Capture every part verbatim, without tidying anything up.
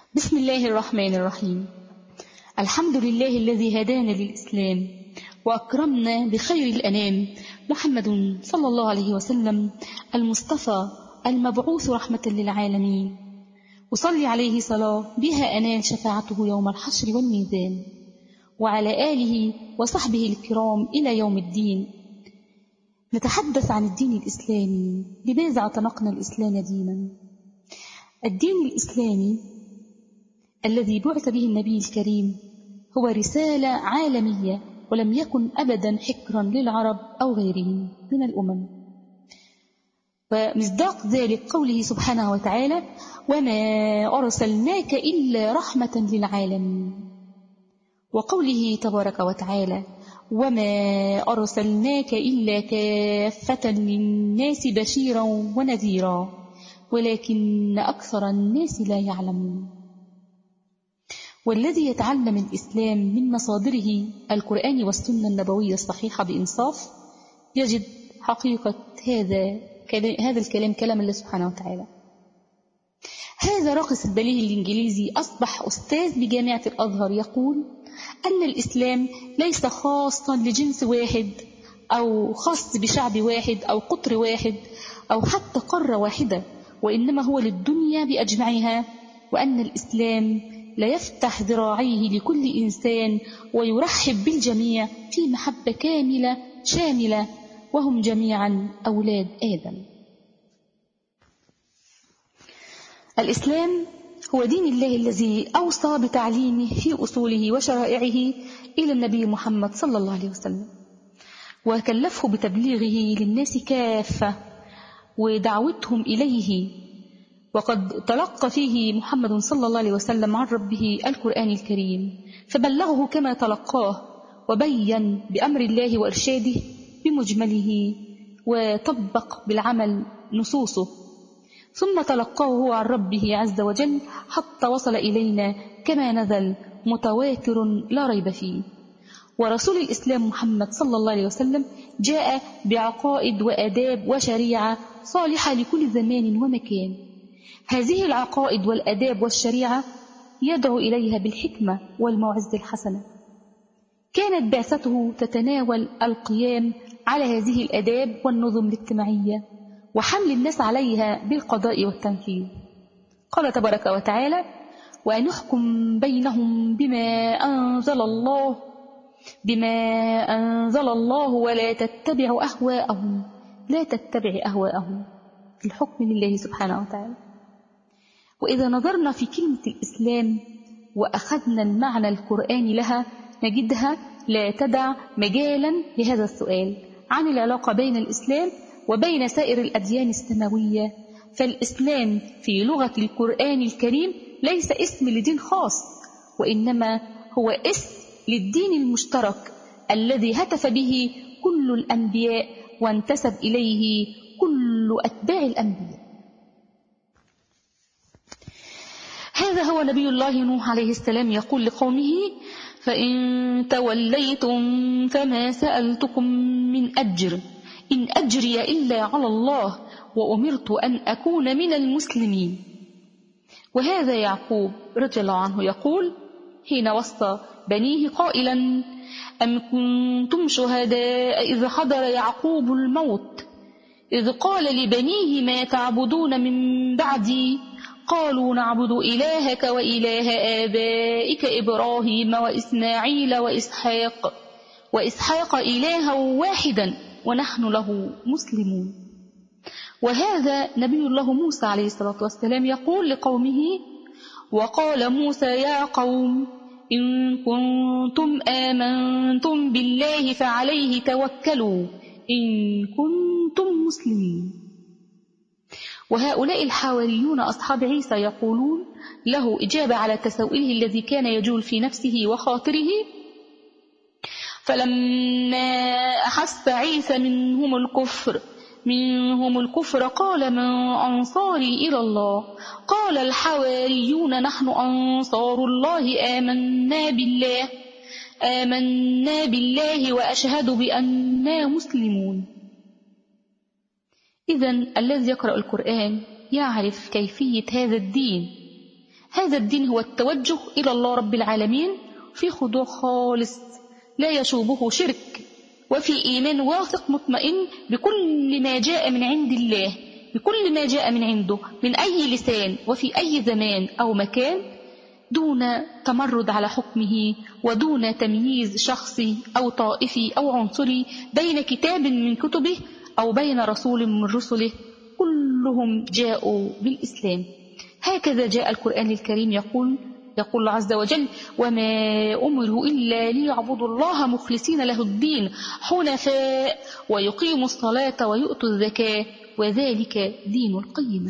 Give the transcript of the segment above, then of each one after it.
بسم الله الرحمن الرحيم. الحمد لله الذي هدانا للإسلام وأكرمنا بخير الأنام محمد صلى الله عليه وسلم المصطفى المبعوث رحمة للعالمين، وصلي عليه صلاة بها أنال شفاعته يوم الحشر والميزان، وعلى آله وصحبه الكرام إلى يوم الدين. نتحدث عن الدين الإسلامي. لماذا اعتنقنا الإسلام دينا؟ الدين الإسلامي الذي بعث به النبي الكريم هو رسالة عالمية، ولم يكن أبدا حكرا للعرب أو غيرهم من الأمم. ومصداق ذلك قوله سبحانه وتعالى: وما أرسلناك إلا رحمة للعالمين، وقوله تبارك وتعالى: وما أرسلناك إلا كافة للناس بشيرا ونذيرا ولكن أكثر الناس لا يعلمون. والذي يتعلم الإسلام من مصادره القرآن والسنة النبوية الصحيحة بإنصاف يجد حقيقة هذا هذا الكلام كلام الله سبحانه وتعالى. هذا راقص البليه الإنجليزي أصبح أستاذ بجامعة الأزهر يقول أن الإسلام ليس خاصا لجنس واحد أو خاص بشعب واحد أو قطر واحد أو حتى قارة واحدة، وإنما هو للدنيا بأجمعها، وأن الإسلام لا يفتح ذراعيه لكل إنسان ويرحب بالجميع في محبة كاملة شاملة، وهم جميعا أولاد آدم. الإسلام هو دين الله الذي أوصى بتعليمه في أصوله وشرائعه إلى النبي محمد صلى الله عليه وسلم، وكلفه بتبليغه للناس كافة ودعوتهم إليه. وقد تلقى فيه محمد صلى الله عليه وسلم عن ربه القرآن الكريم، فبلغه كما تلقاه، وبين بأمر الله وإرشاده بمجمله، وطبق بالعمل نصوصه، ثم تلقاه هو عن ربه عز وجل حتى وصل إلينا كما نزل متواتر لا ريب فيه. ورسول الإسلام محمد صلى الله عليه وسلم جاء بعقائد وآداب وشريعة صالحة لكل زمان ومكان. هذه العقائد والآداب والشريعة يدعو إليها بالحكمة والموعظة الحسنة. كانت بعثته تتناول القيام على هذه الآداب والنظم الاجتماعية وحمل الناس عليها بالقضاء والتنفيذ. قال تبارك وتعالى: ونحكم بينهم بما أنزل الله بما أنزل الله ولا تتبع أهواءهم لا تتبع أهواءهم. الحكم لله سبحانه وتعالى. وإذا نظرنا في كلمة الإسلام وأخذنا المعنى القرآني لها نجدها لا تدع مجالا لهذا السؤال عن العلاقة بين الإسلام وبين سائر الأديان السماوية. فالإسلام في لغة القرآن الكريم ليس اسم لدين خاص، وإنما هو اسم للدين المشترك الذي هتف به كل الأنبياء وانتسب إليه كل أتباع الأنبياء. هذا هو نبي الله نوح عليه السلام يقول لقومه: فإن توليتم فما سألتكم من أجر إن أجري إلا على الله وأمرت أن أكون من المسلمين. وهذا يعقوب رضي الله عنه يقول حين وصى بنيه قائلا: أم كنتم شهداء إذ حضر يعقوب الموت إذ قال لبنيه ما تعبدون من بعدي قالوا نعبد إلهك وإله آبائك إبراهيم وإسماعيل وإسحاق وإسحاق إلها واحدا ونحن له مسلمون. وهذا نبي الله موسى عليه الصلاة والسلام يقول لقومه: وقال موسى يا قوم إن كنتم آمنتم بالله فعليه توكلوا إن كنتم مسلمين. وهؤلاء الحواريون أصحاب عيسى يقولون له إجابة على تساؤله الذي كان يجول في نفسه وخاطره: فلما أحس عيسى منهم الكفر منهم الكفر قال من أنصاري إلى الله قال الحواريون نحن أنصار الله آمنا بالله آمنا بالله وأشهد بأننا مسلمون. إذن الذي يقرأ القرآن يعرف كيفية هذا الدين هذا الدين هو التوجه إلى الله رب العالمين في خضوع خالص لا يشوبه شرك، وفي إيمان واثق مطمئن بكل ما جاء من عند الله، بكل ما جاء من عنده من أي لسان وفي أي زمان أو مكان، دون تمرد على حكمه ودون تمييز شخصي أو طائفي أو عنصري بين كتاب من كتبه أو بين رسول من رسله، كلهم جاءوا بالإسلام. هكذا جاء القرآن الكريم يقول يقول الله عز وجل: وما أمروا إلا ليعبدوا الله مخلصين له الدين حنفاء ويقيموا الصلاة ويؤتوا الزكاة وذلك دين القيمة.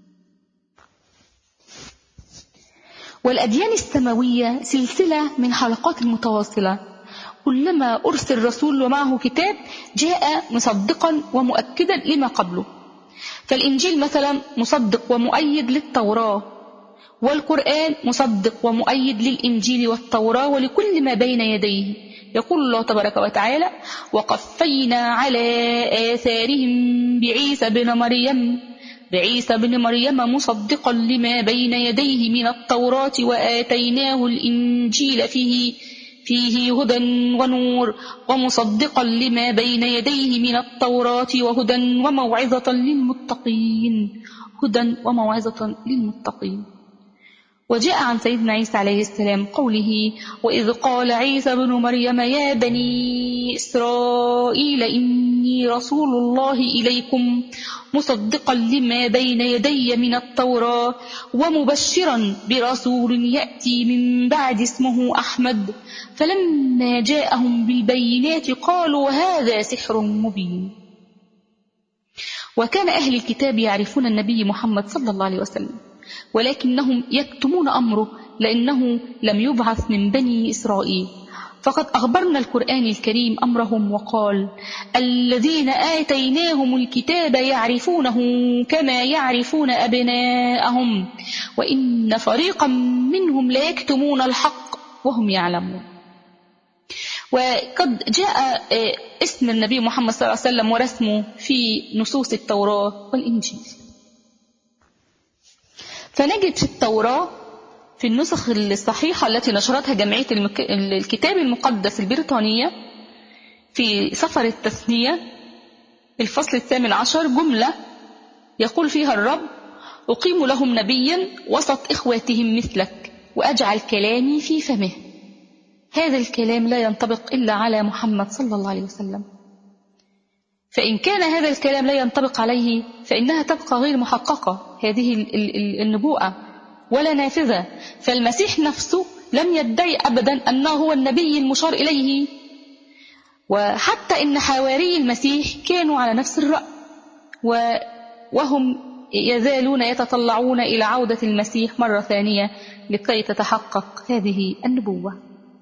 والأديان السماوية سلسلة من حلقات متواصلة، كلما أرسل رسول ومعه كتاب جاء مصدقا ومؤكدا لما قبله. فالإنجيل مثلا مصدق ومؤيد للتوراة، والقرآن مصدق ومؤيد للإنجيل والتوراة ولكل ما بين يديه. يقول الله تبارك وتعالى: وقفينا على آثارهم بعيسى بن مريم بعيسى بن مريم مصدقا لما بين يديه من التوراة وآتيناه الإنجيل فيه فيه هدى ونور ومصدقا لما بين يديه من التوراة وهدى وموعظة للمتقين هدى وموعظة للمتقين. وجاء عن سيدنا عيسى عليه السلام قوله: وإذ قال عيسى بن مريم يا بني إسرائيل إني رسول الله إليكم مصدقا لما بين يدي من التوراة ومبشرا برسول يأتي من بعد اسمه أحمد. فلما جاءهم بالبينات قالوا هذا سحر مبين. وكان أهل الكتاب يعرفون النبي محمد صلى الله عليه وسلم، ولكنهم يكتمون أمره لأنه لم يبعث من بني إسرائيل. فقد أخبرنا القرآن الكريم أمرهم وقال: الذين آتيناهم الكتاب يعرفونه كما يعرفون أبناءهم وإن فريقا منهم لا يكتمون الحق وهم يعلمون. وقد جاء اسم النبي محمد صلى الله عليه وسلم ورسمه في نصوص التوراة والإنجيل. فنجد في التوراة في النسخ الصحيحة التي نشرتها جمعية المك... الكتاب المقدس البريطانية في سفر التثنية الفصل الثامن عشر جملة يقول فيها الرب: أقيم لهم نبيا وسط إخواتهم مثلك وأجعل كلامي في فمه. هذا الكلام لا ينطبق إلا على محمد صلى الله عليه وسلم، فإن كان هذا الكلام لا ينطبق عليه فإنها تبقى غير محققة هذه النبوءة ولا نافذة. فالمسيح نفسه لم يدعي أبدا أنه هو النبي المشار إليه، وحتى إن حواري المسيح كانوا على نفس الرأي وهم يزالون يتطلعون إلى عودة المسيح مرة ثانية لكي تتحقق هذه النبوة.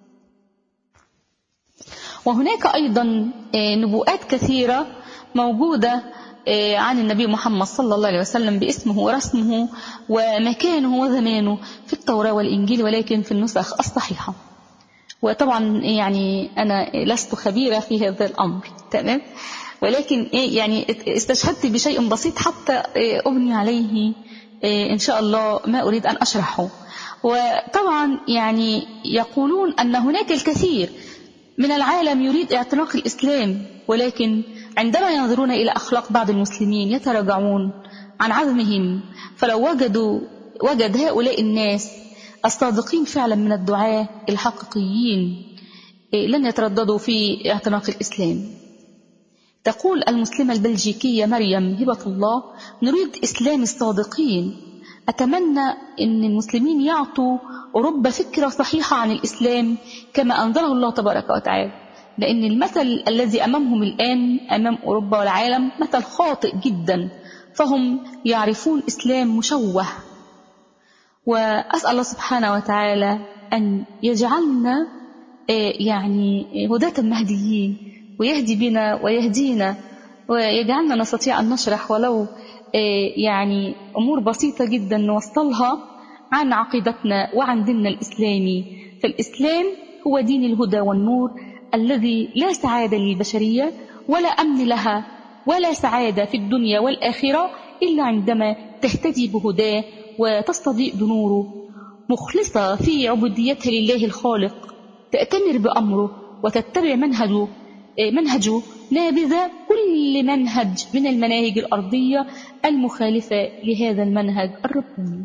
وهناك أيضا نبوءات كثيرة موجودة عن النبي محمد صلى الله عليه وسلم باسمه ورسمه ومكانه وزمانه في التوراة والإنجيل، ولكن في النسخ الصحيحة. وطبعا يعني أنا لست خبيرة في هذا الأمر، تمام، ولكن يعني استشهدت بشيء بسيط حتى أبني عليه إن شاء الله ما أريد أن أشرحه. وطبعا يعني يقولون أن هناك الكثير من العالم يريد اعتناق الإسلام، ولكن عندما ينظرون إلى أخلاق بعض المسلمين يتراجعون عن عزمهم. فلو وجدوا وجد هؤلاء الناس الصادقين فعلا من الدعاة الحقيقيين لن يترددوا في اعتناق الإسلام. تقول المسلمة البلجيكية مريم هبة الله: نريد إسلام الصادقين. أتمنى أن المسلمين يعطوا أوروبا فكرة صحيحة عن الإسلام كما أنزله الله تبارك وتعالى، لأن المثل الذي أمامهم الآن أمام أوروبا والعالم مثل خاطئ جدا، فهم يعرفون إسلام مشوه. وأسأل الله سبحانه وتعالى أن يجعلنا يعني هداة مهديين ويهدي بنا ويهدينا ويجعلنا نستطيع أن نشرح ولو يعني أمور بسيطة جدا نوصلها عن عقيدتنا وعن ديننا الإسلامي. فالإسلام هو دين الهدى والنور الذي لا سعادة للبشرية ولا أمن لها ولا سعادة في الدنيا والآخرة إلا عندما تهتدي بهداه وتستضيء بنوره. مخلصة في عبوديتها لله الخالق، تأتمر بأمره وتتبع منهجه منهجه نابذة كل منهج من المناهج الأرضية المخالفة لهذا المنهج الرباني.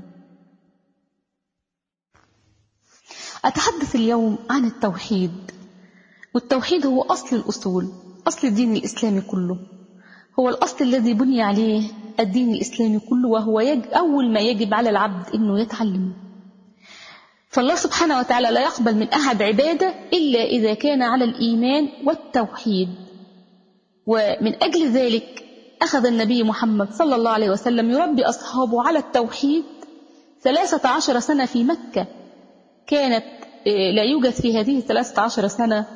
أتحدث اليوم عن التوحيد، والتوحيد هو أصل الأصول، أصل الدين الإسلامي كله، هو الأصل الذي بني عليه الدين الإسلامي كله، وهو أول ما يجب على العبد أنه يتعلمه. فالله سبحانه وتعالى لا يقبل من أحد عبادة إلا إذا كان على الإيمان والتوحيد. ومن أجل ذلك أخذ النبي محمد صلى الله عليه وسلم يربي أصحابه على التوحيد ثلاثة عشر سنة في مكة. كانت لا يوجد في هذه الثلاثة عشر سنة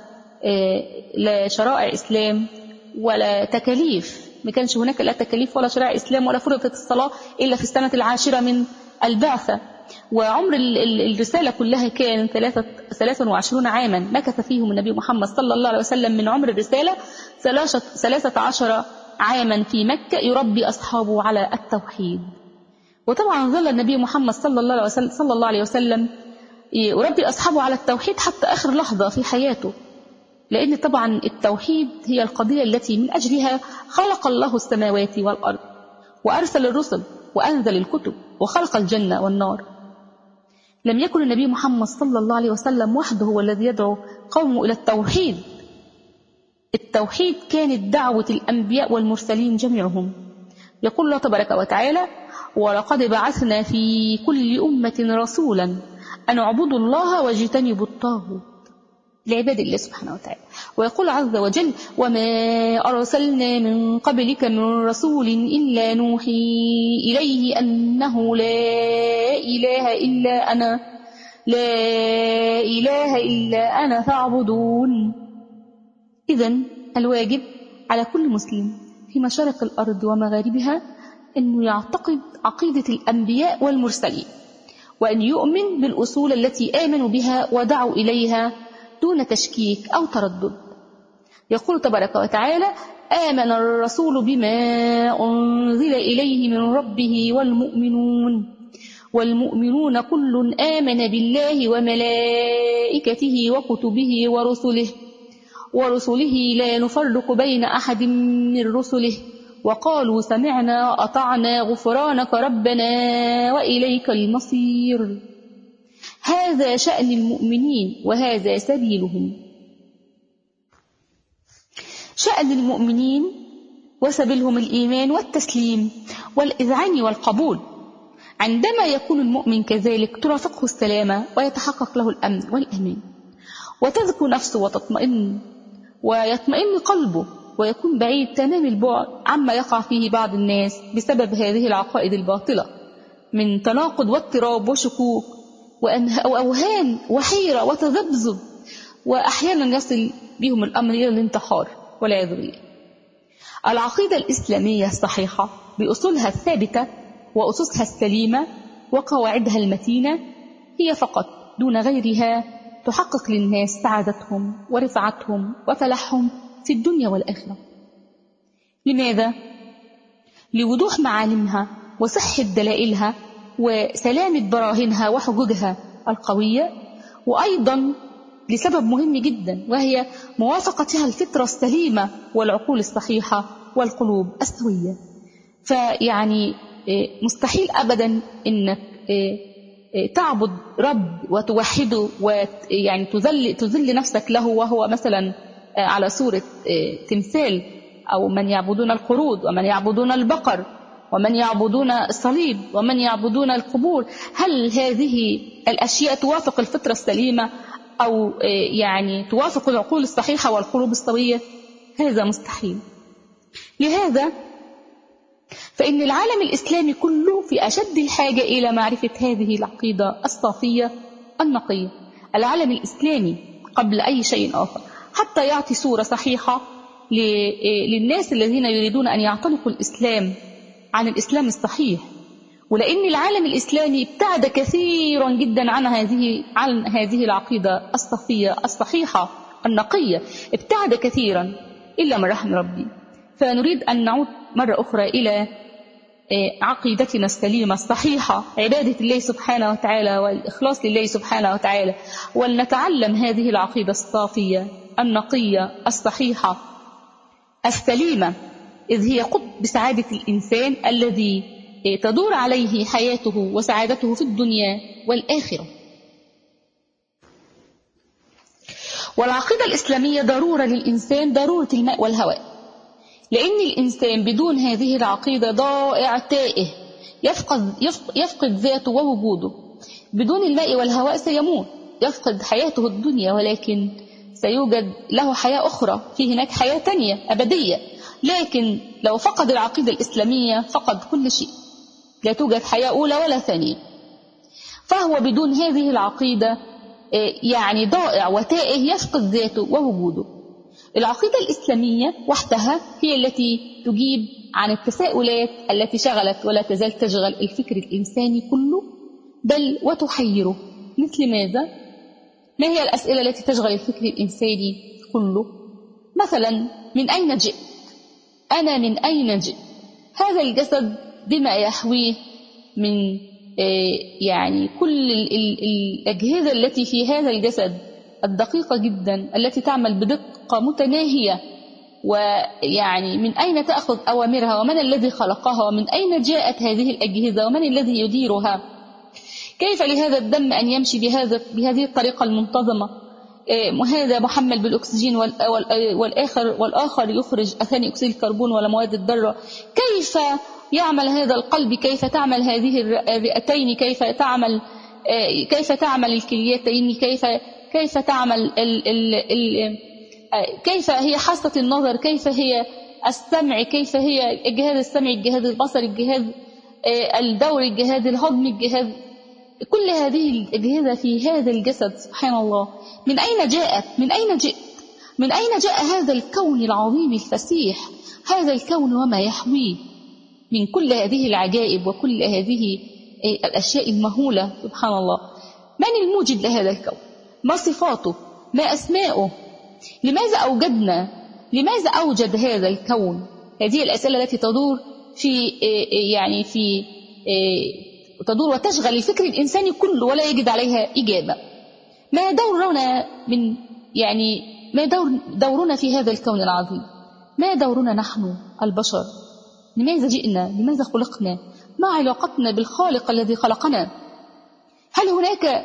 لا شرائع إسلام ولا تكاليف، ما كانش هناك لا تكاليف ولا شرائع إسلام، ولا فرضت الصلاة إلا في السنة العاشرة من البعثة. وعمر الرسالة كلها كان ثلاثة وعشرين عاما مكث فيهم النبي محمد صلى الله عليه وسلم من عمر الرسالة ثلاثة عشر عاما في مكة يربي أصحابه على التوحيد. وطبعا ظل النبي محمد صلى الله عليه وسلم, صلى الله عليه وسلم يربي أصحابه على التوحيد حتى آخر لحظة في حياته، لأن طبعا التوحيد هي القضية التي من أجلها خلق الله السماوات والأرض، وأرسل الرسل، وأنزل الكتب، وخلق الجنة والنار. لم يكن النبي محمد صلى الله عليه وسلم وحده هو الذي يدعو قومه إلى التوحيد. التوحيد كانت دعوة الأنبياء والمرسلين جميعهم. يقول الله تبارك وتعالى: ولقد بعثنا في كل أمة رسولا أن اعبدوا الله واجتنبوا الطاغوت، لعباد الله سبحانه وتعالى. ويقول عز وجل: وما أرسلنا من قبلك من رسول إلا نوحي إليه أنه لا إله إلا أنا لا إله إلا أنا فاعبدون. إذن الواجب على كل مسلم في مشارق الأرض ومغاربها أنه يعتقد عقيدة الأنبياء والمرسلين، وأن يؤمن بالأصول التي آمنوا بها ودعوا إليها دون تشكيك أو تردد. يقول تبارك وتعالى: آمن الرسول بما أنزل إليه من ربه والمؤمنون والمؤمنون كل آمن بالله وملائكته وكتبه ورسله ورسله لا نفرق بين أحد من رسله وقالوا سمعنا وأطعنا غفرانك ربنا وإليك المصير. هذا شأن المؤمنين وهذا سبيلهم. شأن المؤمنين وسبيلهم الإيمان والتسليم والإذعان والقبول. عندما يكون المؤمن كذلك ترافقه السلامة ويتحقق له الأمن والأمان، وتذكو نفسه وتطمئن ويطمئن قلبه، ويكون بعيد تمام البعد عما يقع فيه بعض الناس بسبب هذه العقائد الباطلة من تناقض واضطراب وشكوك وأوهام وحيرة وتذبذب، وأحيانا يصل بهم الأمر إلى الانتحار والعياذ بالله. العقيدة الإسلامية الصحيحة بأصولها الثابتة وأسسها السليمة وقواعدها المتينة هي فقط دون غيرها تحقق للناس سعادتهم ورفعتهم وفلاحهم في الدنيا والآخرة. لماذا؟ لوضوح معالمها وصحة دلائلها وسلامة براهينها وحججها القوية، وأيضا لسبب مهم جدا وهي موافقتها الفطرة السليمة والعقول الصحيحة والقلوب السوية. فيعني مستحيل أبدا إنك تعبد رب وتوحده ويعني تذل, تذل نفسك له وهو مثلا على صورة تمثال، أو من يعبدون القرود ومن يعبدون البقر ومن يعبدون الصليب ومن يعبدون القبور. هل هذه الأشياء توافق الفطرة السليمة أو يعني توافق العقول الصحيحة والقلوب السوية؟ هذا مستحيل. لهذا فإن العالم الإسلامي كله في أشد الحاجة إلى معرفة هذه العقيدة الصافية النقية. العالم الإسلامي قبل أي شيء آخر، حتى يعطي صورة صحيحة للناس الذين يريدون أن يعتنقوا الإسلام عن الإسلام الصحيح. ولأن العالم الإسلامي ابتعد كثيرا جدا عن هذه عن هذه العقيدة الصافية الصحيحة النقية، ابتعد كثيرا إلا من رحم ربي. فنريد أن نعود مرة أخرى إلى عقيدتنا السليمة الصحيحة، عبادة الله سبحانه وتعالى والإخلاص لله سبحانه وتعالى، ولنتعلم هذه العقيدة الصافية النقية الصحيحة السليمة، إذ هي قطب سعادة الإنسان الذي تدور عليه حياته وسعادته في الدنيا والآخرة. والعقيدة الإسلامية ضرورة للإنسان، ضرورة الماء والهواء، لأن الإنسان بدون هذه العقيدة ضائع تائه، يفقد, يفقد ذاته ووجوده. بدون الماء والهواء سيموت، يفقد حياته الدنيا، ولكن سيوجد له حياة أخرى، في هناك حياة تانية أبدية. لكن لو فقد العقيدة الإسلامية فقد كل شيء، لا توجد حياة أولى ولا ثانية. فهو بدون هذه العقيدة يعني ضائع وتائه، يفقد ذاته ووجوده. العقيدة الإسلامية وحدها هي التي تجيب عن التساؤلات التي شغلت ولا تزال تشغل الفكر الإنساني كله، بل وتحيره. مثل ماذا؟ ما هي الأسئلة التي تشغل الفكر الإنساني كله؟ مثلا، من أين جئت؟ أنا من أين جئت؟ هذا الجسد بما يحويه من يعني كل الأجهزة التي في هذا الجسد الدقيقة جدا، التي تعمل بدقة متناهية، ويعني من أين تأخذ أوامرها، ومن الذي خلقها، ومن أين جاءت هذه الأجهزة، ومن الذي يديرها؟ كيف لهذا الدم أن يمشي بهذا بهذه الطريقة المنتظمة؟ هذا محمل بالأكسجين والآخر والآخر يخرج ثاني أكسيد الكربون والمواد الضارة. كيف يعمل هذا القلب؟ كيف تعمل هذه الرئتين؟ كيف تعمل كيف تعمل الكليتين؟ كيف كيف تعمل ال ال ال كيف هي حاسة النظر؟ كيف هي السمع؟ كيف هي الجهاز السمعي، الجهاز البصري، الجهاز الدوري، الجهاز الهضمي، الجهاز، كل هذه الأجهزة في هذا الجسد. سبحان الله، من أين جاءت؟ من أين جئت؟ من أين جاء هذا الكون العظيم الفسيح، هذا الكون وما يحويه من كل هذه العجائب وكل هذه الأشياء المهولة؟ سبحان الله. من الموجد لهذا الكون؟ ما صفاته؟ ما أسماؤه؟ لماذا أوجدنا؟ لماذا أوجد هذا الكون؟ هذه الأسئلة التي تدور في يعني في تدور وتشغل الفكر الإنساني كله ولا يجد عليها إجابة. ما دورنا من يعني ما دور دورنا في هذا الكون العظيم؟ ما دورنا نحن البشر؟ لماذا جئنا؟ لماذا خلقنا؟ ما علاقتنا بالخالق الذي خلقنا؟ هل هناك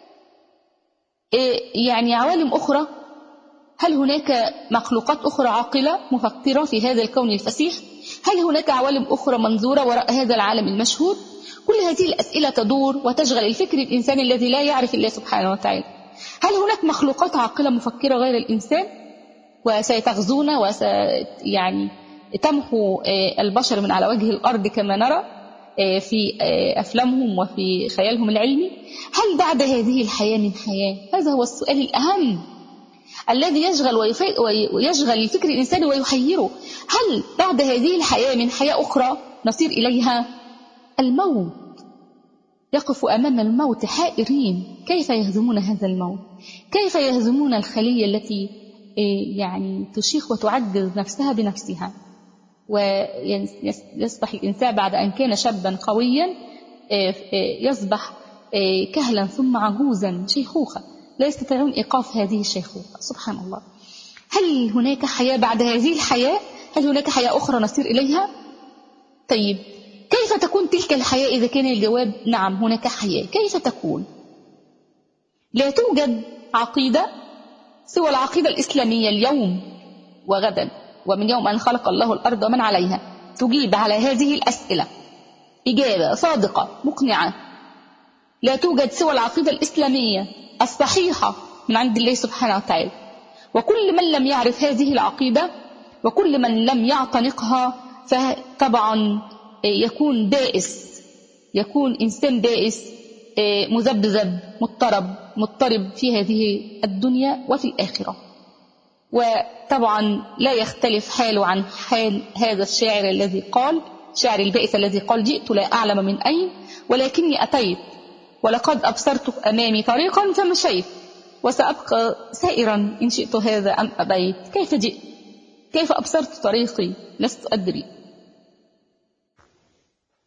يعني عوالم أخرى؟ هل هناك مخلوقات أخرى عاقلة مفكرة في هذا الكون الفسيح؟ هل هناك عوالم أخرى منظورة وراء هذا العالم المشهود؟ كل هذه الأسئلة تدور وتشغل الفكر الإنساني الذي لا يعرف الله سبحانه وتعالى. هل هناك مخلوقات عاقلة مفكرة غير الإنسان وسيتغزون وس يعني تمحو البشر من على وجه الأرض كما نرى في أفلامهم وفي خيالهم العلمي؟ هل بعد هذه الحياة من حياة؟ هذا هو السؤال الأهم الذي يشغل ويشغل الفكر الإنساني ويحيره. هل بعد هذه الحياة من حياة أخرى نصير إليها؟ الموت. يقف أمام الموت حائرين، كيف يهزمون هذا الموت؟ كيف يهزمون الخلية التي يعني تشيخ وتعجز نفسها بنفسها، ويصبح الإنسان بعد أن كان شابا قويا يصبح كهلا ثم عجوزا شيخوخة، لا يستطيعون إيقاف هذه الشيخوخة. سبحان الله. هل هناك حياة بعد هذه الحياة؟ هل هناك حياة أخرى نصير إليها؟ طيب، كيف تكون تلك الحياة إذا كان الجواب نعم هناك حياة؟ كيف تكون؟ لا توجد عقيدة سوى العقيدة الإسلامية اليوم وغدا ومن يوم أن خلق الله الأرض ومن عليها تجيب على هذه الأسئلة إجابة صادقة مقنعة. لا توجد سوى العقيدة الإسلامية الصحيحة من عند الله سبحانه وتعالى. وكل من لم يعرف هذه العقيدة وكل من لم يعتنقها فطبعا يكون بائس، يكون إنسان بائس مذبذب مضطرب مضطرب في هذه الدنيا وفي الآخرة. وطبعا لا يختلف حاله عن حال هذا الشاعر الذي قال، شاعر البائس الذي قال: جئت لا أعلم من أين ولكني أتيت ولقد أبصرت أمامي طريقا فمشيت وسأبقى سائرا إن شئت هذا أم أبيت. كيف جئت؟ كيف أبصرت طريقي؟ لست أدري.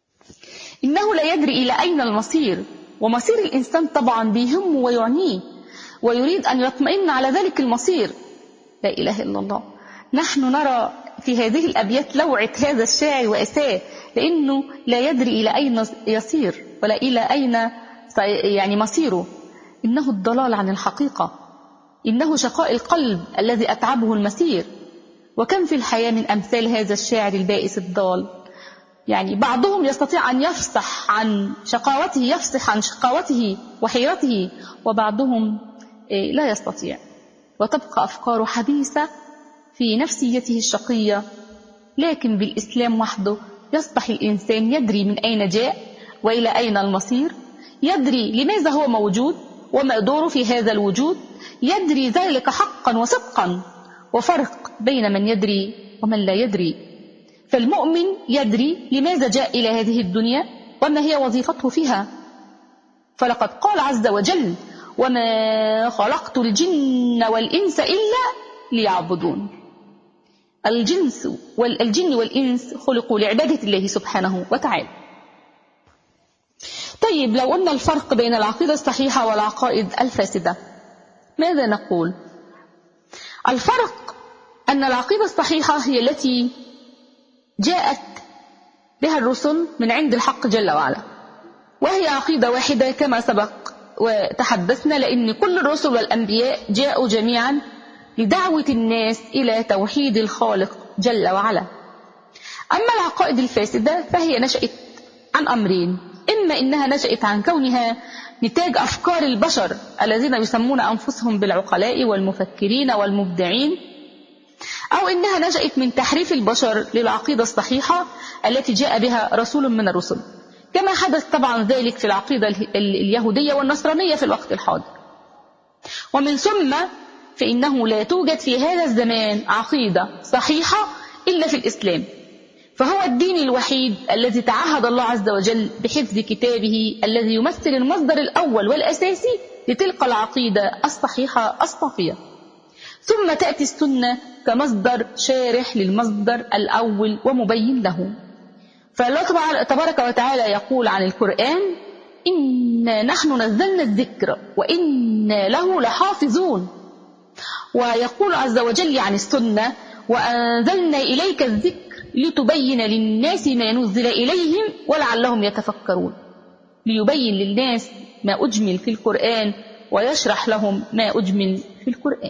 إنه لا يدري إلى أين المصير، ومصير الإنسان طبعا بيهمه ويعنيه ويريد أن يطمئن على ذلك المصير. لا إله إلا الله. نحن نرى في هذه الأبيات لوعة هذا الشاعر وأساه، لأنه لا يدري إلى أين يصير ولا إلى أين يعني مصيره. إنه الضلال عن الحقيقة، إنه شقاء القلب الذي أتعبه المسير. وكم في الحياة من أمثال هذا الشاعر البائس الضال. يعني بعضهم يستطيع أن يفصح عن شقاوته يفصح عن شقاوته وحيرته، وبعضهم لا يستطيع، وتبقى أفكاره حبيسة في نفسيته الشقية. لكن بالإسلام وحده يصبح الإنسان يدري من أين جاء وإلى أين المصير، يدري لماذا هو موجود وما دوره في هذا الوجود، يدري ذلك حقا وصدقا. وفرق بين من يدري ومن لا يدري. فالمؤمن يدري لماذا جاء إلى هذه الدنيا وما هي وظيفته فيها. فلقد قال عز وجل: وما خلقت الجن والإنس إلا ليعبدون. الجنس والجن والإنس خلقوا لعبادة الله سبحانه وتعالى. طيب، لو قلنا الفرق بين العقيدة الصحيحة والعقائد الفاسدة، ماذا نقول؟ الفرق أن العقيدة الصحيحة هي التي جاءت بها الرسل من عند الحق جل وعلا، وهي عقيدة واحدة كما سبق وتحدثنا، لأن كل الرسل والأنبياء جاءوا جميعا لدعوة الناس إلى توحيد الخالق جل وعلا. أما العقائد الفاسدة فهي نشأت عن أمرين: إما إنها نشأت عن كونها نتاج أفكار البشر الذين يسمون أنفسهم بالعقلاء والمفكرين والمبدعين، أو إنها نشأت من تحريف البشر للعقيدة الصحيحة التي جاء بها رسول من الرسل، كما حدث طبعا ذلك في العقيدة اليهودية والنصرانية في الوقت الحاضر. ومن ثم فإنه لا توجد في هذا الزمان عقيدة صحيحة إلا في الإسلام، فهو الدين الوحيد الذي تعهد الله عز وجل بحفظ كتابه الذي يمثل المصدر الأول والأساسي لتلك العقيدة الصحيحة الصافية. ثم تأتي السنة كمصدر شارح للمصدر الأول ومبين له. فالله تبارك وتعالى يقول عن القرآن: إنا نحن نزلنا الذكر وإنا له لحافظون. ويقول عز وجل عن السنة: وأنزلنا إليك الذكر لتبين للناس ما نزل إليهم ولعلهم يتفكرون. ليبين للناس ما أجمل في القرآن ويشرح لهم ما أجمل في القرآن.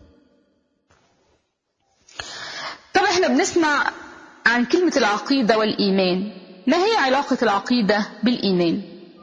طبعا احنا بنسمع عن كلمة العقيدة والإيمان. ما هي علاقة العقيدة بالإيمان؟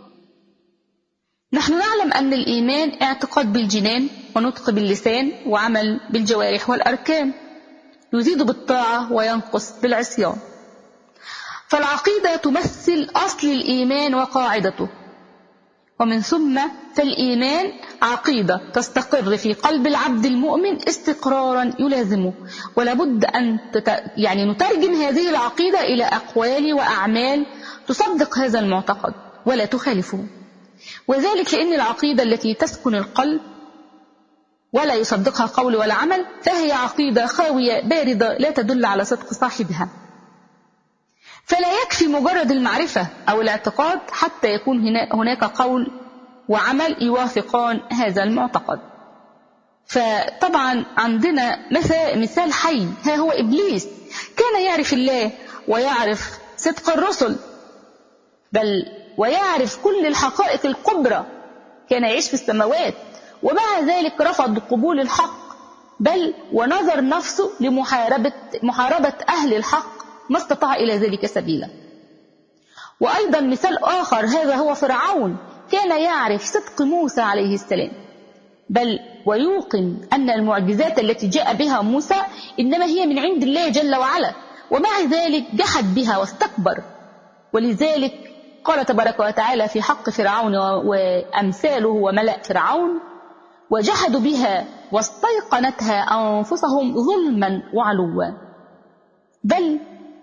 نحن نعلم أن الإيمان اعتقاد بالجنان ونطق باللسان وعمل بالجوارح والأركان، يزيد بالطاعة وينقص بالعصيان. فالعقيدة تمثل أصل الإيمان وقاعدته. ومن ثم فالإيمان عقيدة تستقر في قلب العبد المؤمن استقرارا يلازمه، ولابد أن تت... يعني نترجم هذه العقيدة إلى أقوال وأعمال تصدق هذا المعتقد ولا تخالفه. وذلك لأن العقيدة التي تسكن القلب ولا يصدقها قول ولا عمل فهي عقيدة خاوية باردة لا تدل على صدق صاحبها. فلا يكفي مجرد المعرفة أو الاعتقاد حتى يكون هناك قول وعمل يوافقان هذا المعتقد. فطبعا عندنا مثال حي، ها هو إبليس كان يعرف الله ويعرف صدق الرسل، بل ويعرف كل الحقائق الكبرى، كان يعيش في السماوات، ومع ذلك رفض قبول الحق، بل ونظر نفسه لمحاربة محاربة أهل الحق ما استطاع إلى ذلك سبيلا. وأيضا مثال آخر، هذا هو فرعون، كان يعرف صدق موسى عليه السلام، بل ويوقن أن المعجزات التي جاء بها موسى إنما هي من عند الله جل وعلا، ومع ذلك جحد بها واستكبر. ولذلك قال تبارك وتعالى في حق فرعون وأمثاله وملأ فرعون: وجحدوا بها واستيقنتها أنفسهم ظلما وعلوا. بل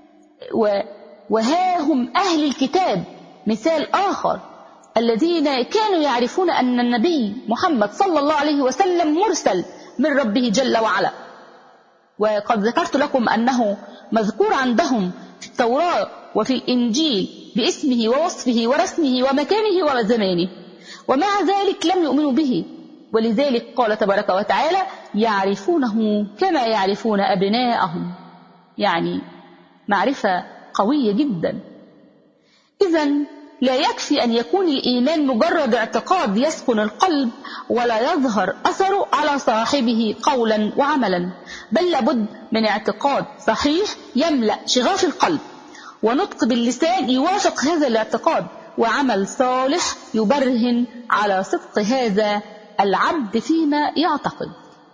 وها هم أهل الكتاب مثال آخر، الذين كانوا يعرفون أن النبي محمد صلى الله عليه وسلم مرسل من ربه جل وعلا. وقد ذكرت لكم أنه مذكور عندهم في التوراة وفي الإنجيل باسمه ووصفه ورسمه ومكانه وزمانه، ومع ذلك لم يؤمنوا به. ولذلك قال تبارك وتعالى: يعرفونه كما يعرفون أبناءهم. يعني معرفة قوية جدا. إذن لا يكفي أن يكون الإيمان مجرد اعتقاد يسكن القلب ولا يظهر أثره على صاحبه قولا وعملا، بل لابد من اعتقاد صحيح يملأ شغاف القلب، ونطق باللسان يوافق هذا الاعتقاد، وعمل صالح يبرهن على صدق هذا العبد فيما يعتقد.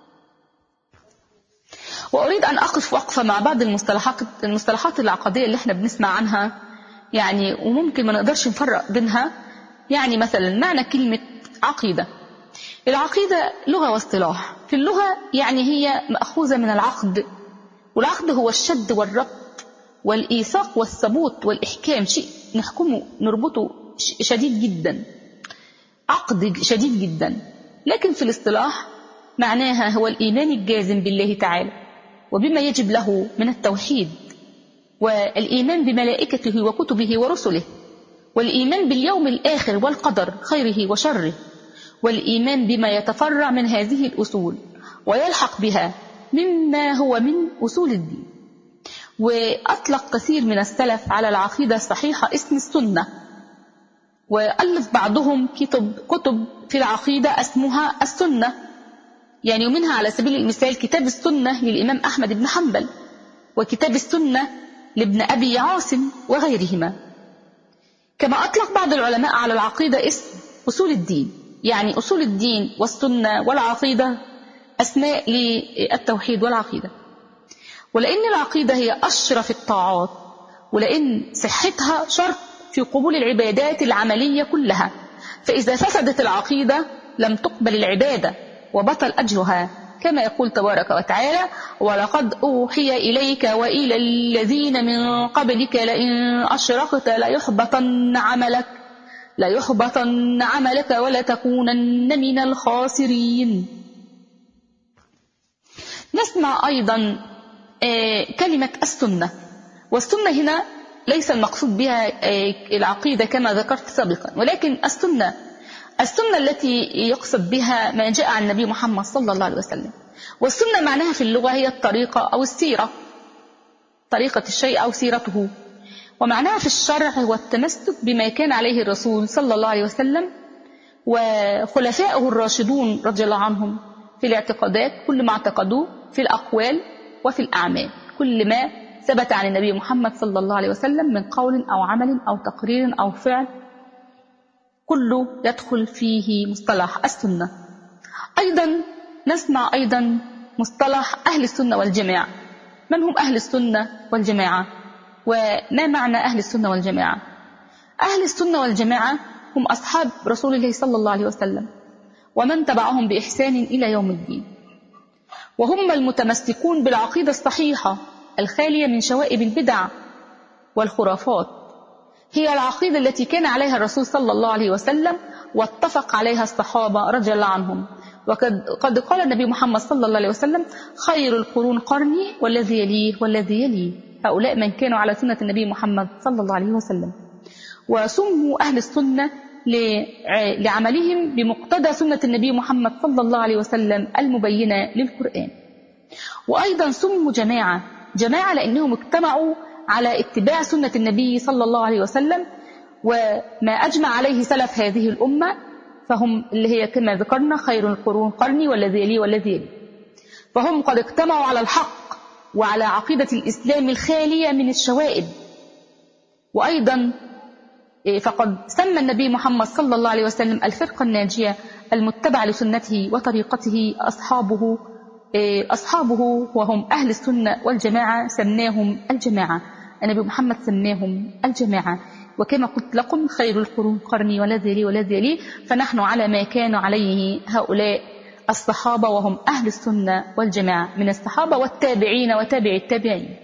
وأريد أن أقف وقفة مع بعض المصطلحات المصطلحات العقدية اللي احنا بنسمع عنها، يعني وممكن ما نقدرش نفرق بينها. يعني مثلا معنى كلمة عقيدة. العقيدة لغة واصطلاح. في اللغة يعني هي مأخوذة من العقد، والعقد هو الشد والربط والإيثاق والثبوت والإحكام، شيء نحكمه نربطه شديد جدا، عقد شديد جدا. لكن في الاصطلاح معناها هو الإيمان الجازم بالله تعالى وبما يجب له من التوحيد، والإيمان بملائكته وكتبه ورسله، والإيمان باليوم الآخر والقدر خيره وشره، والإيمان بما يتفرع من هذه الأصول ويلحق بها مما هو من أصول الدين. وأطلق كثير من السلف على العقيدة الصحيحة اسم السنة، وألف بعضهم كتب, كتب في العقيدة اسمها السنة. يعني ومنها على سبيل المثال كتاب السنة للإمام أحمد بن حنبل، وكتاب السنة لابن أبي عاصم وغيرهما. كما أطلق بعض العلماء على العقيدة اسم أصول الدين. يعني أصول الدين والسنة والعقيدة أسماء للتوحيد والعقيدة. ولأن العقيدة هي أشرف الطاعات، ولأن صحتها شرط في قبول العبادات العملية كلها، فإذا فسدت العقيدة لم تقبل العبادة وبطل أجرها، كما يقول تبارك وتعالى: ولقد أوحي إليك وإلى الذين من قبلك لئن أشركت ليحبطن عملك ليحبطن عملك ولتكونن من الخاسرين. نسمع أيضا كلمة السنة. والسنة هنا ليس المقصود بها العقيدة كما ذكرت سابقا، ولكن السنة السنة التي يقصد بها ما جاء عن النبي محمد صلى الله عليه وسلم. والسنة معناها في اللغة هي الطريقة أو السيرة، طريقة الشيء أو سيرته. ومعناها في الشرع هو التمسك بما كان عليه الرسول صلى الله عليه وسلم وخلفائه الراشدون رضي الله عنهم في الاعتقادات، كل ما اعتقدوه في الأقوال وفي الأعمال، كل ما ثبت عن النبي محمد صلى الله عليه وسلم من قول أو عمل أو تقرير أو فعل، كله يدخل فيه مصطلح السنة. أيضا نسمع أيضا مصطلح أهل السنة والجماعة. من هم أهل السنة والجماعة؟ وما معنى أهل السنة والجماعة؟ أهل السنة والجماعة هم أصحاب رسول الله صلى الله عليه وسلم ومن تبعهم بإحسان إلى يوم الدين، وهم المتمسكون بالعقيدة الصحيحة الخالية من شوائب البدع والخرافات. هي العقيدة التي كان عليها الرسول صلى الله عليه وسلم واتفق عليها الصحابة رضي الله عنهم. وقد قد قال النبي محمد صلى الله عليه وسلم: خير القرون قرني والذي يليه والذي يليه. هؤلاء من كانوا على سنة النبي محمد صلى الله عليه وسلم. وسموا أهل السنة لعملهم بمقتضى سنة النبي محمد صلى الله عليه وسلم المبينة للقرآن. وأيضا سموا جماعة جماعة لأنهم اجتمعوا على اتباع سنة النبي صلى الله عليه وسلم وما أجمع عليه سلف هذه الأمة، فهم اللي هي كما ذكرنا خير القرون قرني والذي يليه والذي يليه. فهم قد اجتمعوا على الحق وعلى عقيدة الإسلام الخالية من الشوائب. وأيضا فقد سمى النبي محمد صلى الله عليه وسلم الفرقة الناجية المتبعة لسنته وطريقته أصحابه أصحابه وهم أهل السنة والجماعة، سماهم الجماعة. النبي محمد سماهم الجماعة. وكما قلت لكم خير القرون قرني والذي لي والذي لي، فنحن على ما كانوا عليه هؤلاء الصحابة وهم أهل السنة والجماعة من الصحابة والتابعين وتابع التابعين.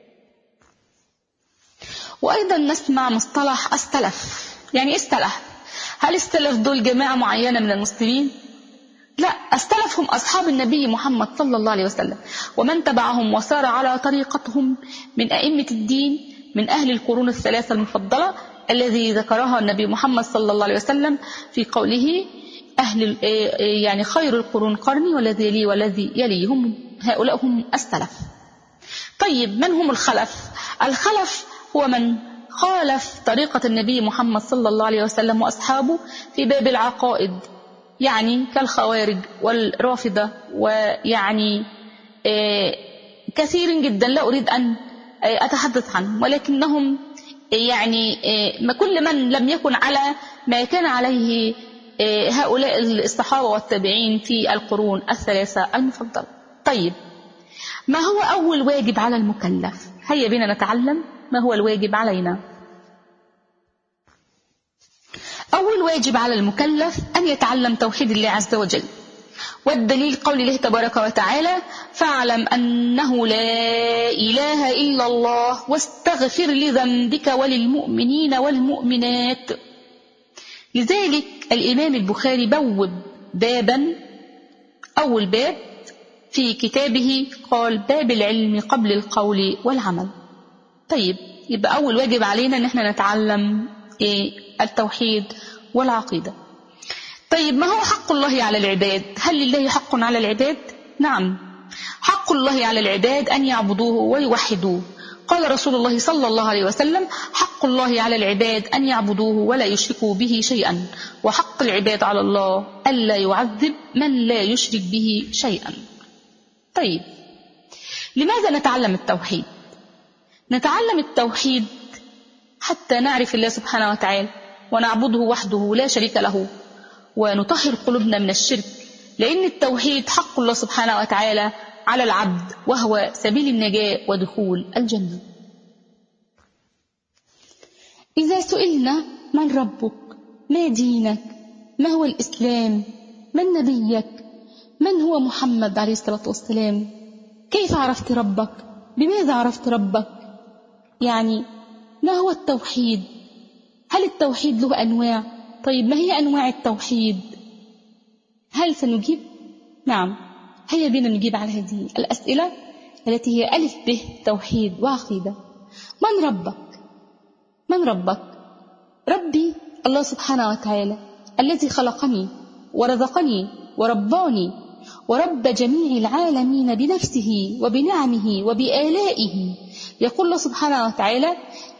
وأيضا نسمع مصطلح السلف. يعني إيه السلف؟ هل السلف دول جماعة معينة من المسلمين؟ لا، السلف هم أصحاب النبي محمد صلى الله عليه وسلم ومن تبعهم وسار على طريقتهم من أئمة الدين من أهل القرون الثلاثة المفضلة الذي ذكرها النبي محمد صلى الله عليه وسلم في قوله أهل يعني خير القرون قرني والذي يلي والذي يليهم هؤلاء هم السلف. طيب من هم الخلف؟ الخلف هو من خالف طريقة النبي محمد صلى الله عليه وسلم وأصحابه في باب العقائد، يعني كالخوارج والرافضة، ويعني كثير جدا لا أريد أن أتحدث عنهم، ولكنهم يعني كل من لم يكن على ما كان عليه هؤلاء الصحابة والتابعين في القرون الثلاثة المفضلة. طيب ما هو أول واجب على المكلف؟ هيا بنا نتعلم ما هو الواجب علينا. أول واجب على المكلف أن يتعلم توحيد الله عز وجل، والدليل قول الله تبارك وتعالى فاعلم أنه لا إله إلا الله واستغفر لذنبك وللمؤمنين والمؤمنات. لذلك الإمام البخاري بوب بابا، أول باب في كتابه قال باب العلم قبل القول والعمل. طيب يبقى أول واجب علينا أن احنا نتعلم إيه؟ التوحيد والعقيدة. طيب ما هو حق الله على العباد؟ هل لله حق على العباد؟ نعم، حق الله على العباد أن يعبدوه ويوحدوه. قال رسول الله صلى الله عليه وسلم حق الله على العباد أن يعبدوه ولا يشركوا به شيئا، وحق العباد على الله ألا يعذب من لا يشرك به شيئا. طيب لماذا نتعلم التوحيد؟ نتعلم التوحيد حتى نعرف الله سبحانه وتعالى ونعبده وحده لا شريك له، ونطهر قلوبنا من الشرك، لأن التوحيد حق الله سبحانه وتعالى على العبد، وهو سبيل النجاة ودخول الجنة. إذا سئلنا من ربك، ما دينك، ما هو الإسلام، من نبيك، من هو محمد عليه الصلاة والسلام، كيف عرفت ربك، بماذا عرفت ربك، يعني ما هو التوحيد، هل التوحيد له أنواع؟ طيب ما هي أنواع التوحيد؟ هل سنجيب؟ نعم، هيا بنا نجيب على هذه الأسئلة التي هي ألف به توحيد وعقيدة. من ربك؟ من ربك؟ ربي الله سبحانه وتعالى الذي خلقني ورزقني ورباني ورب جميع العالمين بنفسه وبنعمه وبآلائه. يقول الله سبحانه وتعالى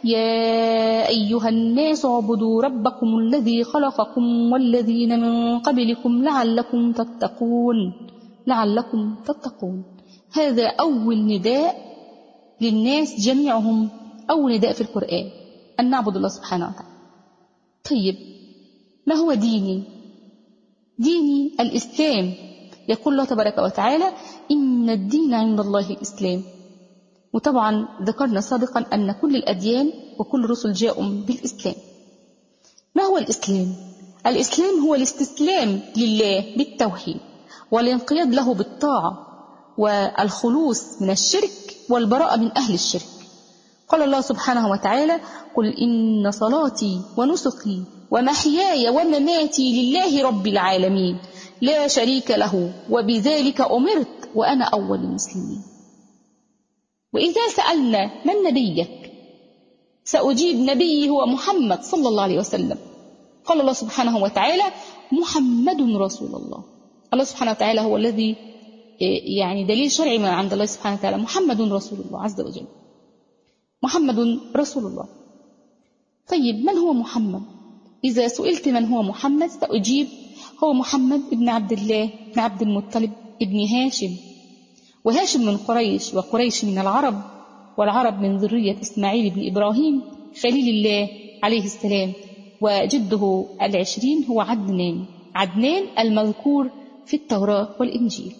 يا أيها الناس اعبدوا ربكم الذي خلقكم والذين من قبلكم لعلكم تتقون لعلكم تتقون. هذا أول نداء للناس جميعهم، أول نداء في القرآن أن نعبد الله سبحانه وتعالى. طيب ما هو ديني؟ ديني الإسلام. يقول الله تبارك وتعالى إن الدين عند الله الإسلام. وطبعا ذكرنا سابقا أن كل الأديان وكل الرسل جاءوا بالإسلام. ما هو الإسلام؟ الإسلام هو الاستسلام لله بالتوحيد والانقياد له بالطاعة والخلوص من الشرك والبراءة من أهل الشرك. قال الله سبحانه وتعالى قل إن صلاتي ونسكي ومحياي ومماتي لله رب العالمين لا شريك له وبذلك أمرت وأنا أول المسلمين. وإذا سألنا من نبيك سأجيب نبي هو محمد صلى الله عليه وسلم. قال الله سبحانه وتعالى محمد رسول الله. الله سبحانه وتعالى هو الذي يعني دليل شرعي من عند الله سبحانه وتعالى، محمد رسول الله عز وجل، محمد رسول الله. طيب من هو محمد؟ إذا سئلت من هو محمد سأجيب هو محمد ابن عبد الله ابن عبد المطلب ابن هاشم، وهاشم من قريش وقريش من العرب، والعرب من ذرية إسماعيل بن إبراهيم خليل الله عليه السلام، وجده العشرين هو عدنان عدنان المذكور في التوراة والإنجيل.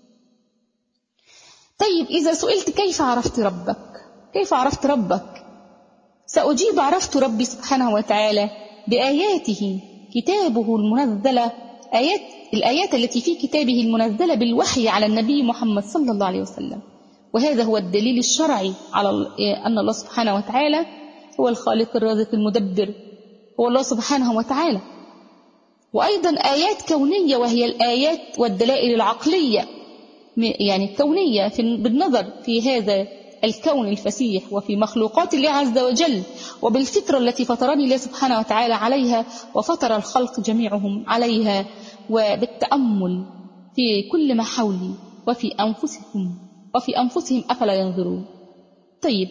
طيب إذا سئلت كيف عرفت ربك؟ كيف عرفت ربك؟ سأجيب عرفت ربي سبحانه وتعالى بآياته، كتابه المنزلة، آيات الآيات التي في كتابه المنزلة بالوحي على النبي محمد صلى الله عليه وسلم. وهذا هو الدليل الشرعي على أن الله سبحانه وتعالى هو الخالق الرازق المدبر، هو الله سبحانه وتعالى. وأيضا آيات كونية وهي الآيات والدلائل العقلية، يعني الكونية في بالنظر في هذا الكون الفسيح وفي مخلوقات الله عز وجل، وبالفطرة التي فطرني الله سبحانه وتعالى عليها وفطر الخلق جميعهم عليها، وبالتأمل في كل ما حولي وفي أنفسهم وفي أنفسهم أفلا ينظرون. طيب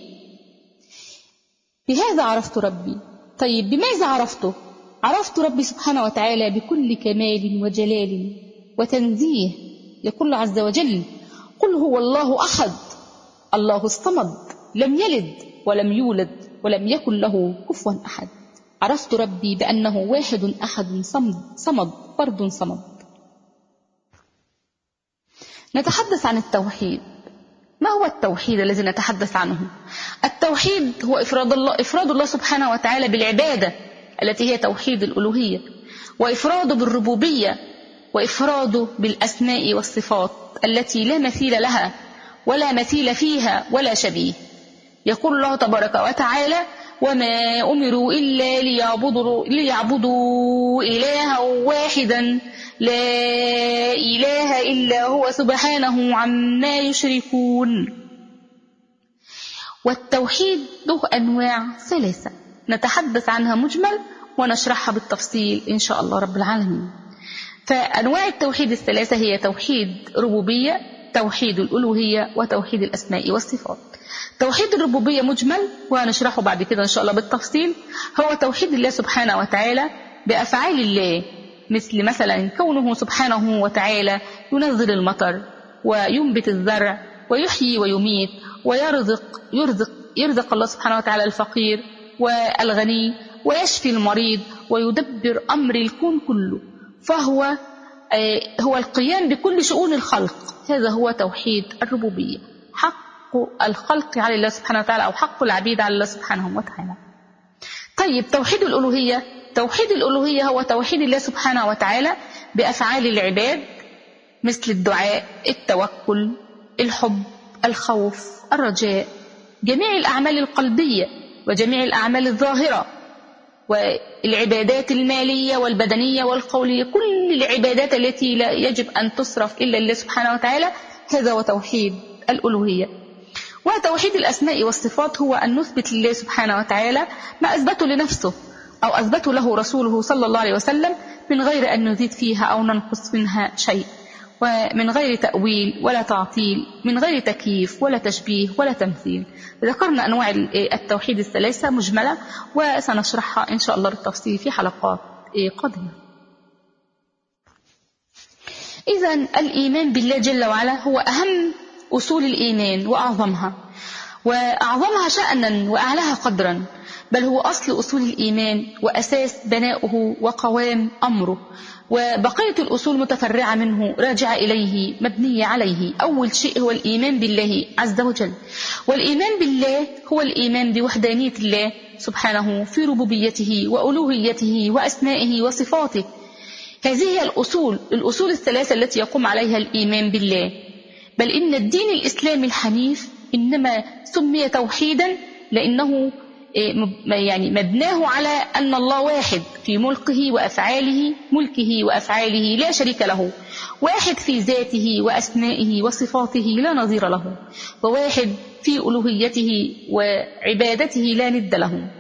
بهذا عرفت ربي. طيب بماذا عرفته؟ عرفت ربي سبحانه وتعالى بكل كمال وجلال وتنزيه يقول عز وجل: قل هو الله أحد الله الصمد لم يلد ولم يولد ولم يكن له كفوا أحد. عرفت ربي بأنه واحد أحد صمد صمد فرد صمد. نتحدث عن التوحيد. ما هو التوحيد الذي نتحدث عنه؟ التوحيد هو إفراد الله, إفراد الله سبحانه وتعالى بالعبادة التي هي توحيد الألوهية، وإفراده بالربوبية، وإفراده بالأسماء والصفات التي لا مثيل لها ولا مثيل فيها ولا شبيه. يقول الله تبارك وتعالى: وما أمروا إلا ليعبدوا, ليعبدوا إلها واحدا لا إله إلا هو سبحانه عما يشركون. والتوحيد له أنواع ثلاثة نتحدث عنها مجمل ونشرحها بالتفصيل إن شاء الله رب العالمين. فأنواع التوحيد الثلاثة هي توحيد ربوبية، توحيد الألوهية، وتوحيد الأسماء والصفات. توحيد الربوبية مجمل وهنشرحه بعد كده إن شاء الله بالتفصيل، هو توحيد الله سبحانه وتعالى بأفعال الله، مثل مثلا كونه سبحانه وتعالى ينزل المطر وينبت الزرع ويحيي ويميت ويرزق يرزق يرزق الله سبحانه وتعالى الفقير والغني ويشفي المريض ويدبر أمر الكون كله، فهو هو القيام بكل شؤون الخلق. هذا هو توحيد الربوبية، حق الخلق على الله سبحانه وتعالى أو حق العبيد على الله سبحانه وتعالى. طيب توحيد الألوهية. توحيد الألوهية هو توحيد الله سبحانه وتعالى بأفعال العباد، مثل الدعاء، التوكل، الحب، الخوف، الرجاء، جميع الأعمال القلبية وجميع الأعمال الظاهرة، والعبادات المالية والبدنية والقولية، كل العبادات التي لا يجب أن تصرف إلا لله سبحانه وتعالى. هذا هو توحيد الألوهية. وتوحيد الأسماء والصفات هو أن نثبت لله سبحانه وتعالى ما أثبته لنفسه أو أثبته له رسوله صلى الله عليه وسلم، من غير أن نزيد فيها أو ننقص منها شيء، ومن غير تأويل ولا تعطيل، من غير تكييف ولا تشبيه ولا تمثيل. ذكرنا أنواع التوحيد الثلاثة مجملة وسنشرحها إن شاء الله بالتفصيل في حلقات قادمة. إذن الإيمان بالله جل وعلا هو أهم أصول الإيمان وأعظمها وأعظمها شأنا وأعلاها قدرا، بل هو أصل أصول الإيمان وأساس بناؤه وقوام أمره، وبقية الأصول متفرعة منه راجعة إليه مبنية عليه. أول شيء هو الإيمان بالله عز وجل، والإيمان بالله هو الإيمان بوحدانية الله سبحانه في ربوبيته وألوهيته وأسمائه وصفاته. هذه هي الأصول الأصول الثلاثة التي يقوم عليها الإيمان بالله. بل إن الدين الإسلامي الحنيف إنما سمي توحيدا لأنه يعني مبناه على أن الله واحد في ملكه وأفعاله ملكه وأفعاله لا شريك له، واحد في ذاته وأسمائه وصفاته لا نظير له، وواحد في ألوهيته وعبادته لا ند له.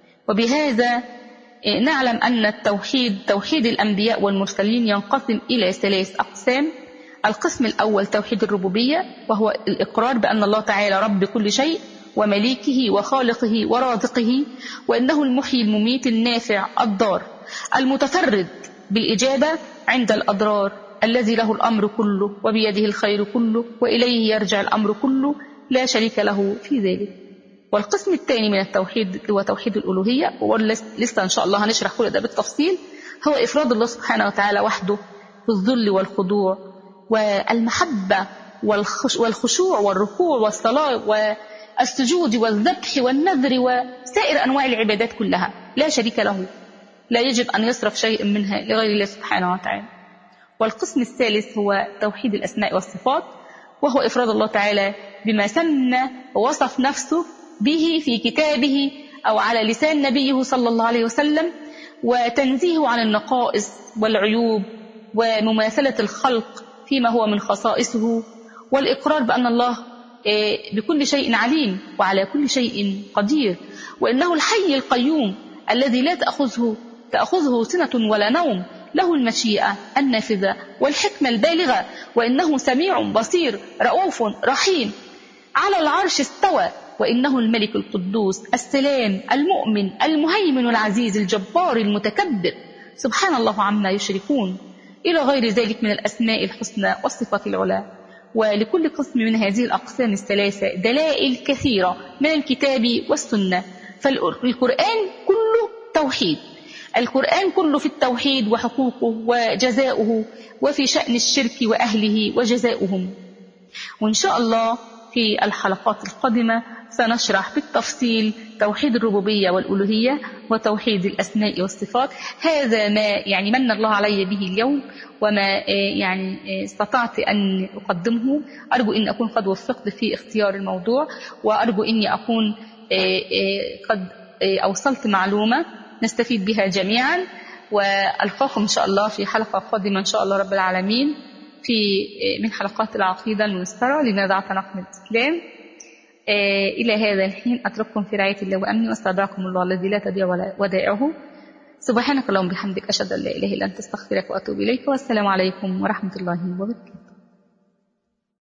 وبهذا نعلم أن التوحيد توحيد الأنبياء والمرسلين ينقسم إلى ثلاث أقسام. القسم الأول توحيد الربوبية، وهو الإقرار بأن الله تعالى رب كل شيء ومليكه وخالقه ورازقه، وإنه المحيي المميت النافع الضار المتفرد بالإجابة عند الأضرار، الذي له الأمر كله وبيده الخير كله وإليه يرجع الأمر كله لا شريك له في ذلك. والقسم الثاني من التوحيد هو توحيد الألوهية، ولسه إن شاء الله هنشرح كل ده بالتفصيل. هو إفراد الله سبحانه وتعالى وحده في الذل والخضوع والمحبة والخشوع والركوع والصلاة والسجود والذبح والنذر وسائر أنواع العبادات كلها لا شريك له، لا يجب أن يصرف شيء منها لغير الله سبحانه وتعالى. والقسم الثالث هو توحيد الأسماء والصفات، وهو إفراد الله تعالى بما سمى ووصف نفسه به في كتابه أو على لسان نبيه صلى الله عليه وسلم، وتنزيهه عن النقائص والعيوب ومماثلة الخلق فيما هو من خصائصه، والإقرار بأن الله بكل شيء عليم وعلى كل شيء قدير، وإنه الحي القيوم الذي لا تأخذه تأخذه سنة ولا نوم، له المشيئة النافذة والحكمة البالغة، وإنه سميع بصير رؤوف رحيم، على العرش استوى، وإنه الملك القدوس السلام المؤمن المهيمن العزيز الجبار المتكبر، سبحان الله عما يشركون، إلى غير ذلك من الأسماء الحسنى والصفات العلى. ولكل قسم من هذه الأقسام الثلاثة دلائل كثيرة من الكتاب والسنة، فالقرآن كله توحيد، القرآن كله في التوحيد وحقوقه وجزاؤه، وفي شأن الشرك وأهله وجزاؤهم. وإن شاء الله في الحلقات القادمة سنشرح بالتفصيل توحيد الربوبية والألوهية وتوحيد الأسماء والصفات. هذا ما يعني من الله علي به اليوم، وما يعني استطعت أن أقدمه. أرجو أن أكون قد وفقت في اختيار الموضوع، وأرجو أني أكون قد أوصلت معلومة نستفيد بها جميعا. وألقاكم إن شاء الله في حلقة قادمة إن شاء الله رب العالمين في من حلقات العقيدة الميسرة لماذا تنقل الإسلام. إلى هذا الحين أترككم في رعاية الله وأمني، واستودعكم الله الذي لا تضيع ودائعه. سبحانك اللهم بحمدك، أشهد أن لا إله إلا أنت، أستغفرك وأتوب إليك، والسلام عليكم ورحمة الله وبركاته.